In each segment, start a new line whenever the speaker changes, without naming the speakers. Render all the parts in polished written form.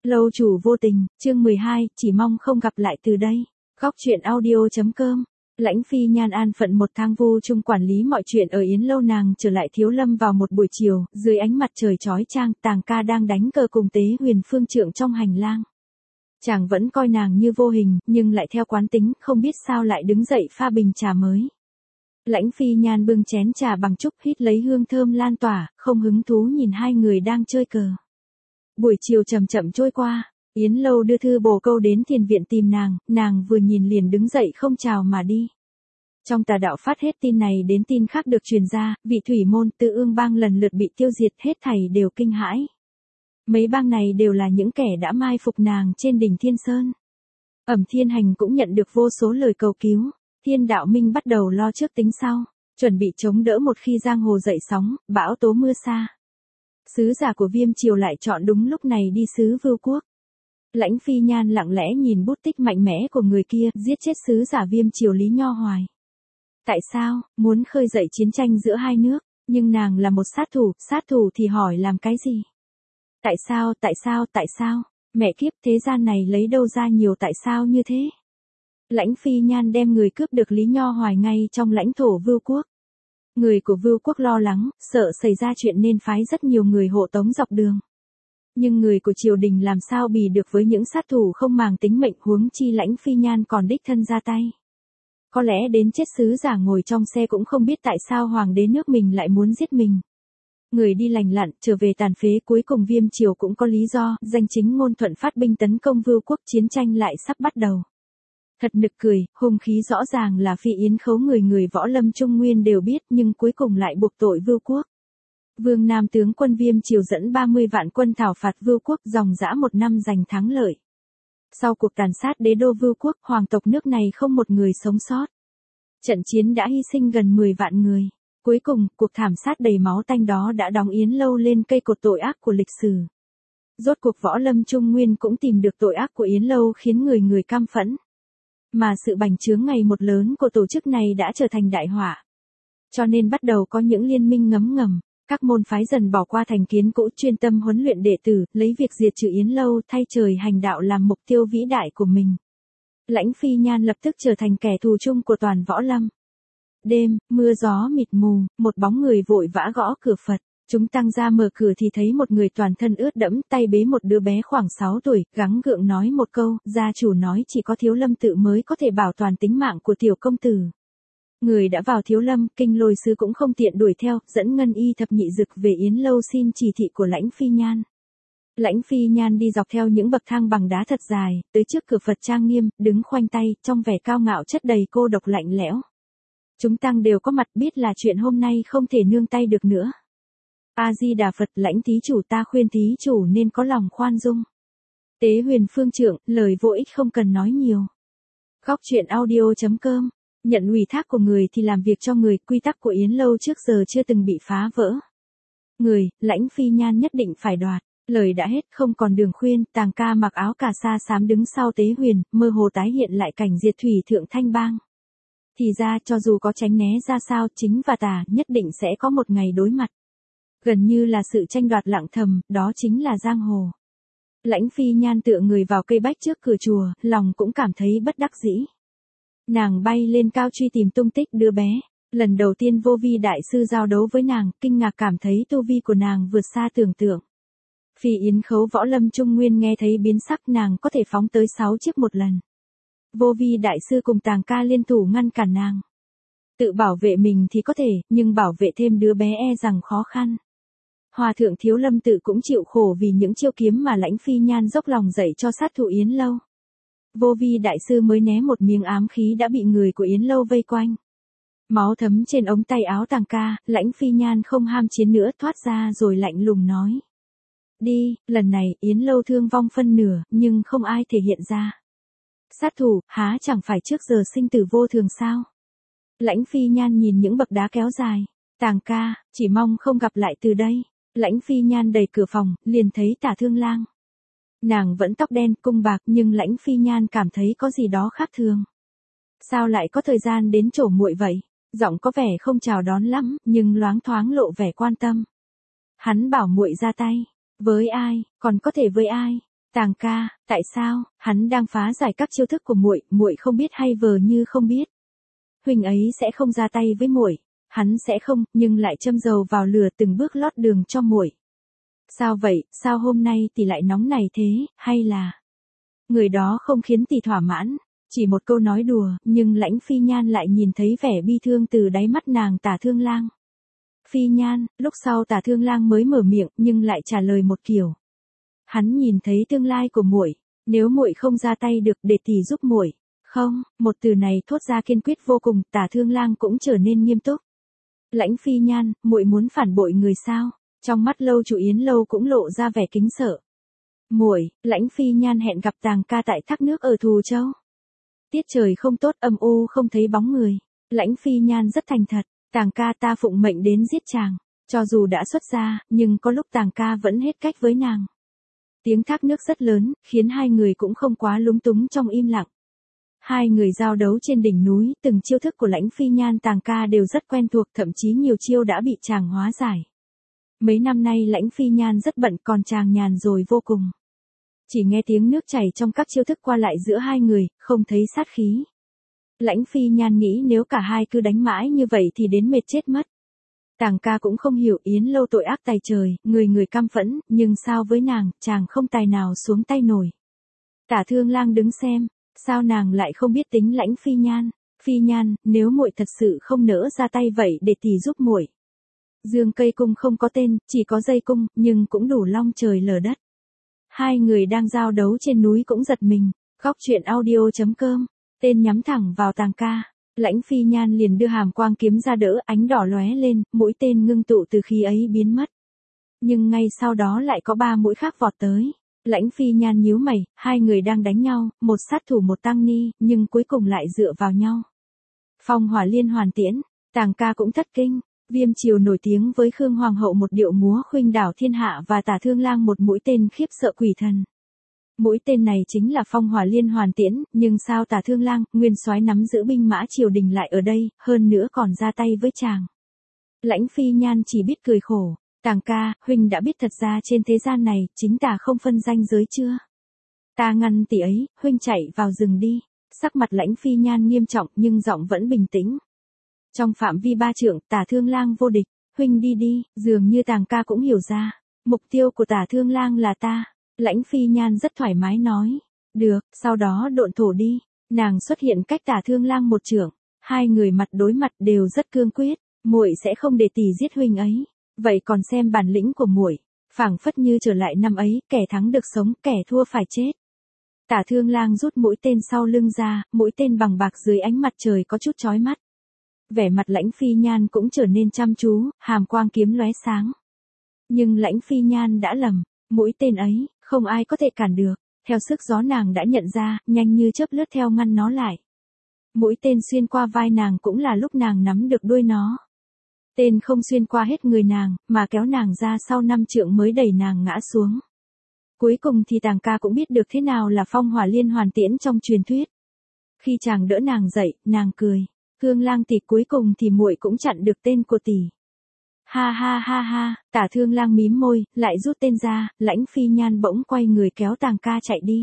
Lâu chủ vô tình, chương 12, chỉ mong không gặp lại từ đây. Góc truyện audio.com. Lãnh Phi Nhan an phận một tháng vô chung quản lý mọi chuyện ở Yến Lâu. Nàng trở lại Thiếu Lâm vào một buổi chiều, dưới ánh mặt trời chói chang, Tàng Ca đang đánh cờ cùng Tế Huyền Phương Trượng trong hành lang. Chàng vẫn coi nàng như vô hình, nhưng lại theo quán tính, không biết sao lại đứng dậy pha bình trà mới. Lãnh Phi Nhan bưng chén trà bằng trúc, hít lấy hương thơm lan tỏa, không hứng thú nhìn hai người đang chơi cờ. Buổi chiều chậm chậm trôi qua, Yến Lâu đưa thư bồ câu đến thiền viện tìm nàng vừa nhìn liền đứng dậy không chào mà đi. Trong tà đạo phát hết tin này đến tin khác được truyền ra, vị thủy môn Tự Ương bang lần lượt bị tiêu diệt, hết thảy đều kinh hãi. Mấy bang này đều là những kẻ đã mai phục nàng trên đỉnh Thiên Sơn. Ẩm Thiên Hành cũng nhận được vô số lời cầu cứu, Thiên Đạo Minh bắt đầu lo trước tính sau, chuẩn bị chống đỡ một khi giang hồ dậy sóng, bão tố mưa sa. Sứ giả của Viêm Triều lại chọn đúng lúc này đi sứ Vưu Quốc. Lãnh Phi Nhan lặng lẽ nhìn bút tích mạnh mẽ của người kia, giết chết sứ giả Viêm Triều Lý Nho Hoài. Tại sao, muốn khơi dậy chiến tranh giữa hai nước, nhưng nàng là một sát thủ thì hỏi làm cái gì? Tại sao, mẹ kiếp, thế gian này lấy đâu ra nhiều tại sao như thế? Lãnh Phi Nhan đem người cướp được Lý Nho Hoài ngay trong lãnh thổ Vưu Quốc. Người của Vưu Quốc lo lắng, sợ xảy ra chuyện nên phái rất nhiều người hộ tống dọc đường. Nhưng người của triều đình làm sao bì được với những sát thủ không màng tính mệnh, huống chi Lãnh Phi Nhan còn đích thân ra tay. Có lẽ đến chết sứ giả ngồi trong xe cũng không biết tại sao hoàng đế nước mình lại muốn giết mình. Người đi lành lặn, trở về tàn phế, cuối cùng Viêm Triều cũng có lý do, danh chính ngôn thuận phát binh tấn công Vưu Quốc, chiến tranh lại sắp bắt đầu. Thật nực cười, hung khí rõ ràng là Phi Yến Khấu, người võ lâm Trung Nguyên đều biết, nhưng cuối cùng lại buộc tội Vưu Quốc. Vương Nam tướng quân Viêm Triều dẫn 30 vạn quân thảo phạt Vưu Quốc, dòng dã một năm giành thắng lợi. Sau cuộc tàn sát đế đô Vưu Quốc, hoàng tộc nước này không một người sống sót. Trận chiến đã hy sinh gần 10 vạn người. Cuối cùng, cuộc thảm sát đầy máu tanh đó đã đóng Yến Lâu lên cây cột tội ác của lịch sử. Rốt cuộc võ lâm Trung Nguyên cũng tìm được tội ác của Yến Lâu, khiến người căm phẫn. Mà sự bành trướng ngày một lớn của tổ chức này đã trở thành đại họa. Cho nên bắt đầu có những liên minh ngấm ngầm, các môn phái dần bỏ qua thành kiến cũ, chuyên tâm huấn luyện đệ tử, lấy việc diệt trừ Yến Lâu thay trời hành đạo làm mục tiêu vĩ đại của mình. Lãnh Phi Nhan lập tức trở thành kẻ thù chung của toàn võ lâm. Đêm, mưa gió mịt mù, một bóng người vội vã gõ cửa Phật. Chúng tăng ra mở cửa thì thấy một người toàn thân ướt đẫm, tay bế một đứa bé khoảng 6 tuổi, gắng gượng nói một câu, gia chủ nói chỉ có Thiếu Lâm tự mới có thể bảo toàn tính mạng của tiểu công tử. Người đã vào Thiếu Lâm, Kinh Lôi sứ cũng không tiện đuổi theo, dẫn Ngân Y thập nhị dực về Yến Lâu xin chỉ thị của Lãnh Phi Nhan. Lãnh Phi Nhan đi dọc theo những bậc thang bằng đá thật dài, tới trước cửa Phật trang nghiêm, đứng khoanh tay, trong vẻ cao ngạo chất đầy cô độc lạnh lẽo. Chúng tăng đều có mặt, biết là chuyện hôm nay không thể nương tay được nữa. A Di Đà Phật, Lãnh thí chủ, ta khuyên thí chủ nên có lòng khoan dung. Tế Huyền Phương Trượng, lời vô ích không cần nói nhiều. Góc truyện audio.com. Nhận ủy thác của người thì làm việc cho người, quy tắc của Yến Lâu trước giờ chưa từng bị phá vỡ. Lãnh Phi Nhan nhất định phải đoạt. Lời đã hết, không còn đường khuyên, Tàng Ca mặc áo cà sa xám đứng sau Tế Huyền, mơ hồ tái hiện lại cảnh diệt thủy thượng Thanh Bang. Thì ra, cho dù có tránh né ra sao, chính và tà nhất định sẽ có một ngày đối mặt. Gần như là sự tranh đoạt lặng thầm, đó chính là giang hồ. Lãnh Phi Nhan tựa người vào cây bách trước cửa chùa, lòng cũng cảm thấy bất đắc dĩ. Nàng bay lên cao truy tìm tung tích đứa bé. Lần đầu tiên Vô Vi đại sư giao đấu với nàng, kinh ngạc cảm thấy tu vi của nàng vượt xa tưởng tượng. Phi Yến Khấu võ lâm Trung Nguyên nghe thấy biến sắc, nàng có thể phóng tới 6 chiếc một lần. Vô Vi đại sư cùng Tàng Ca liên thủ ngăn cản nàng. Tự bảo vệ mình thì có thể, nhưng bảo vệ thêm đứa bé e rằng khó khăn. Hòa thượng Thiếu Lâm tự cũng chịu khổ vì những chiêu kiếm mà Lãnh Phi Nhan dốc lòng dạy cho sát thủ Yến Lâu. Vô Vi đại sư mới né một miếng ám khí đã bị người của Yến Lâu vây quanh. Máu thấm trên ống tay áo Tàng Ca, Lãnh Phi Nhan không ham chiến nữa, thoát ra rồi lạnh lùng nói. Đi, lần này Yến Lâu thương vong phân nửa, nhưng không ai thể hiện ra. Sát thủ, há chẳng phải trước giờ sinh tử vô thường sao? Lãnh Phi Nhan nhìn những bậc đá kéo dài. Tàng Ca, chỉ mong không gặp lại từ đây. Lãnh Phi Nhan đẩy cửa phòng, liền thấy Tả Thương Lang. Nàng vẫn tóc đen, cung bạc, nhưng Lãnh Phi Nhan cảm thấy có gì đó khác thường. Sao lại có thời gian đến chỗ muội vậy? Giọng có vẻ không chào đón lắm, nhưng loáng thoáng lộ vẻ quan tâm. Hắn bảo muội ra tay. Với ai, còn có thể với ai? Tàng ca, tại sao? Hắn đang phá giải các chiêu thức của muội, muội không biết hay vờ như không biết. Huynh ấy sẽ không ra tay với muội, hắn sẽ không, nhưng lại châm dầu vào lửa từng bước lót đường cho muội. Sao vậy, sao hôm nay tỷ lại nóng này thế, hay là người đó không khiến tỷ thỏa mãn? Chỉ một câu nói đùa, nhưng Lãnh Phi Nhan lại nhìn thấy vẻ bi thương từ đáy mắt nàng Tả Thương Lang. Phi Nhan, lúc sau Tả Thương Lang mới mở miệng, nhưng lại trả lời một kiểu. Hắn nhìn thấy tương lai của muội, nếu muội không ra tay được để tỷ giúp muội. Không, một từ này thốt ra kiên quyết vô cùng, Tả Thương Lang cũng trở nên nghiêm túc. Lãnh Phi Nhan, muội muốn phản bội người sao? Trong mắt Lâu Chủ Yến Lâu cũng lộ ra vẻ kính sợ. Muội, Lãnh Phi Nhan hẹn gặp Tàng ca tại thác nước ở Thù Châu. Tiết trời không tốt, âm u không thấy bóng người. Lãnh Phi Nhan rất thành thật, Tàng ca ta phụng mệnh đến giết chàng. Cho dù đã xuất gia, nhưng có lúc Tàng ca vẫn hết cách với nàng. Tiếng thác nước rất lớn, khiến hai người cũng không quá lúng túng trong im lặng. Hai người giao đấu trên đỉnh núi, từng chiêu thức của Lãnh Phi Nhan Tàng ca đều rất quen thuộc, thậm chí nhiều chiêu đã bị chàng hóa giải. Mấy năm nay Lãnh Phi Nhan rất bận, còn chàng nhàn rồi vô cùng. Chỉ nghe tiếng nước chảy trong các chiêu thức qua lại giữa hai người, không thấy sát khí. Lãnh Phi Nhan nghĩ nếu cả hai cứ đánh mãi như vậy thì đến mệt chết mất. Tàng ca cũng không hiểu Yến Lâu tội ác tày trời, người người căm phẫn, nhưng sao với nàng, chàng không tài nào xuống tay nổi. Tả Thương Lang đứng xem, sao nàng lại không biết tính Lãnh Phi Nhan? Phi Nhan, nếu muội thật sự không nỡ ra tay vậy để tỷ giúp muội. Dương cây cung không có tên, chỉ có dây cung, nhưng cũng đủ long trời lở đất. Hai người đang giao đấu trên núi cũng giật mình. Góc truyện audio.com, tên nhắm thẳng vào Tàng ca. Lãnh Phi Nhan liền đưa hàm quang kiếm ra đỡ, ánh đỏ lóe lên, mũi tên ngưng tụ từ khi ấy biến mất. Nhưng ngay sau đó lại có 3 mũi khác vọt tới. Lãnh Phi Nhan nhíu mày, hai người đang đánh nhau, một sát thủ một tăng ni, nhưng cuối cùng lại dựa vào nhau. Phong hỏa liên hoàn tiễn, Tàng ca cũng thất kinh. Viêm Triều nổi tiếng với Khương Hoàng hậu một điệu múa khuynh đảo thiên hạ và Tả Thương Lang một mũi tên khiếp sợ quỷ thần. Mũi tên này chính là phong hỏa liên hoàn tiễn, nhưng sao Tả Thương Lang, nguyên soái nắm giữ binh mã triều đình lại ở đây, hơn nữa còn ra tay với chàng. Lãnh Phi Nhan chỉ biết cười khổ. Tàng ca, huynh đã biết thật ra trên thế gian này, chính tà không phân ranh giới chưa? Ta ngăn tỷ ấy, huynh chạy vào rừng đi. Sắc mặt Lãnh Phi Nhan nghiêm trọng nhưng giọng vẫn bình tĩnh. Trong phạm vi 3 trượng, Tả Thương Lang vô địch, huynh đi đi, dường như Tàng ca cũng hiểu ra. Mục tiêu của Tả Thương Lang là ta. Lãnh Phi Nhan rất thoải mái nói. Được, sau đó độn thổ đi. Nàng xuất hiện cách Tả Thương Lang 1 trượng. Hai người mặt đối mặt đều rất cương quyết. Muội sẽ không để tỷ giết huynh ấy. Vậy còn xem bản lĩnh của muội. Phảng phất như trở lại năm ấy, kẻ thắng được sống, kẻ thua phải chết. Tả Thương Lang rút mũi tên sau lưng ra, mũi tên bằng bạc dưới ánh mặt trời có chút chói mắt. Vẻ mặt Lãnh Phi Nhan cũng trở nên chăm chú, hàm quang kiếm lóe sáng. Nhưng Lãnh Phi Nhan đã lầm, mũi tên ấy, không ai có thể cản được. Theo sức gió nàng đã nhận ra, nhanh như chớp lướt theo ngăn nó lại. Mũi tên xuyên qua vai nàng cũng là lúc nàng nắm được đuôi nó. Tên không xuyên qua hết người nàng, mà kéo nàng ra sau 5 trượng mới đẩy nàng ngã xuống. Cuối cùng thì Tàng ca cũng biết được thế nào là phong hỏa liên hoàn tiễn trong truyền thuyết. Khi chàng đỡ nàng dậy, nàng cười. Thương Lang tỷ, cuối cùng thì muội cũng chặn được tên của tỷ. Ha ha ha ha, Tả Thương Lang mím môi, lại rút tên ra, Lãnh Phi Nhan bỗng quay người kéo Tàng ca chạy đi.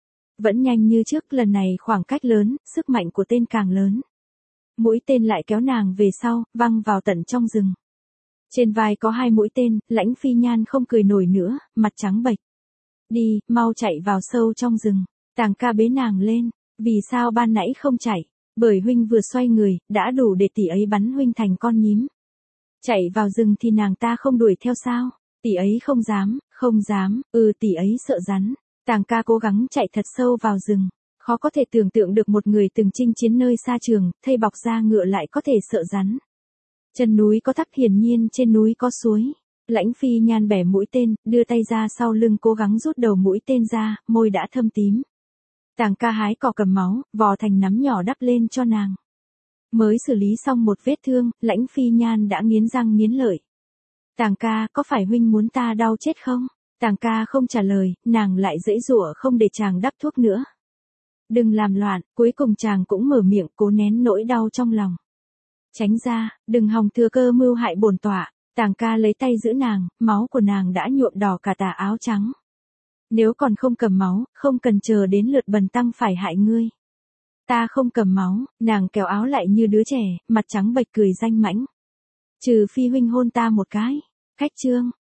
Vẫn nhanh như trước, lần này khoảng cách lớn, sức mạnh của tên càng lớn. Mũi tên lại kéo nàng về sau, văng vào tận trong rừng. Trên vai có 2 mũi tên, Lãnh Phi Nhan không cười nổi nữa, mặt trắng bệch. Đi, mau chạy vào sâu trong rừng. Tàng ca bế nàng lên. Vì sao ban nãy không chạy? Bởi huynh vừa xoay người, đã đủ để tỷ ấy bắn huynh thành con nhím. Chạy vào rừng thì nàng ta không đuổi theo sao? Tỷ ấy không dám, tỷ ấy sợ rắn. Tàng ca cố gắng chạy thật sâu vào rừng. Khó có thể tưởng tượng được một người từng chinh chiến nơi xa trường, thây bọc da ngựa lại có thể sợ rắn. Chân núi có thác, hiển nhiên trên núi có suối. Lãnh Phi Nhan bẻ mũi tên, đưa tay ra sau lưng cố gắng rút đầu mũi tên ra, môi đã thâm tím. Tàng ca hái cỏ cầm máu, vò thành nắm nhỏ đắp lên cho nàng. Mới xử lý xong một vết thương, Lãnh Phi Nhan đã nghiến răng nghiến lợi. Tàng ca, có phải huynh muốn ta đau chết không? Tàng ca không trả lời, nàng lại giãy giụa không để chàng đắp thuốc nữa. Đừng làm loạn, cuối cùng chàng cũng mở miệng cố nén nỗi đau trong lòng. Tránh ra, đừng hòng thừa cơ mưu hại bổn tọa. Tàng ca lấy tay giữ nàng, máu của nàng đã nhuộm đỏ cả tà áo trắng. Nếu còn không cầm máu, không cần chờ đến lượt bần tăng phải hại ngươi. Ta không cầm máu, nàng kéo áo lại như đứa trẻ, mặt trắng bệch cười danh mãnh. Trừ phi huynh hôn ta một cái. Khách trương,